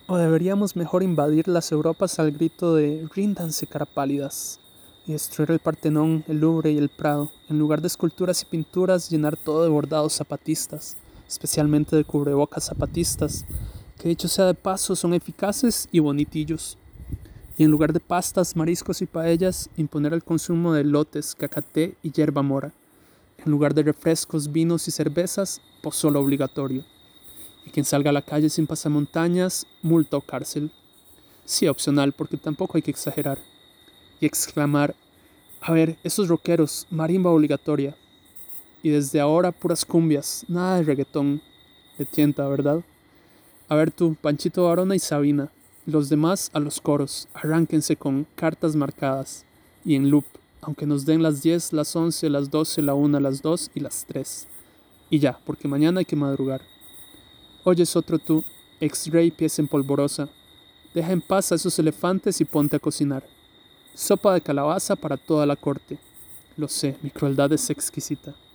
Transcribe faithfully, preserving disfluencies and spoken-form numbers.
O deberíamos mejor invadir las Europas al grito de "ríndanse, cara pálidas", y destruir el Partenón, el Louvre y el Prado, en lugar de esculturas y pinturas llenar todo de bordados zapatistas, especialmente de cubrebocas zapatistas, que dicho sea de paso son eficaces y bonitillos. Y en lugar de pastas, mariscos y paellas, imponer el consumo de lotes, cacate y yerba mora. En lugar de refrescos, vinos y cervezas, pozole obligatorio. Y quien salga a la calle sin pasamontañas, multa o cárcel. Sí, opcional, porque tampoco hay que exagerar. Y exclamar, a ver, esos rockeros, marimba obligatoria. Y desde ahora puras cumbias, nada de reggaetón. De tienta, ¿verdad? A ver tú, Panchito Varona y Sabina. Los demás a los coros, arránquense con cartas marcadas. Y en loop, aunque nos den las diez, las once, las doce, la una, las dos y las tres. Y ya, porque mañana hay que madrugar. Oyes otro tú, ex-rey pies en polvorosa. Deja en paz a esos elefantes y ponte a cocinar. Sopa de calabaza para toda la corte. Lo sé, mi crueldad es exquisita.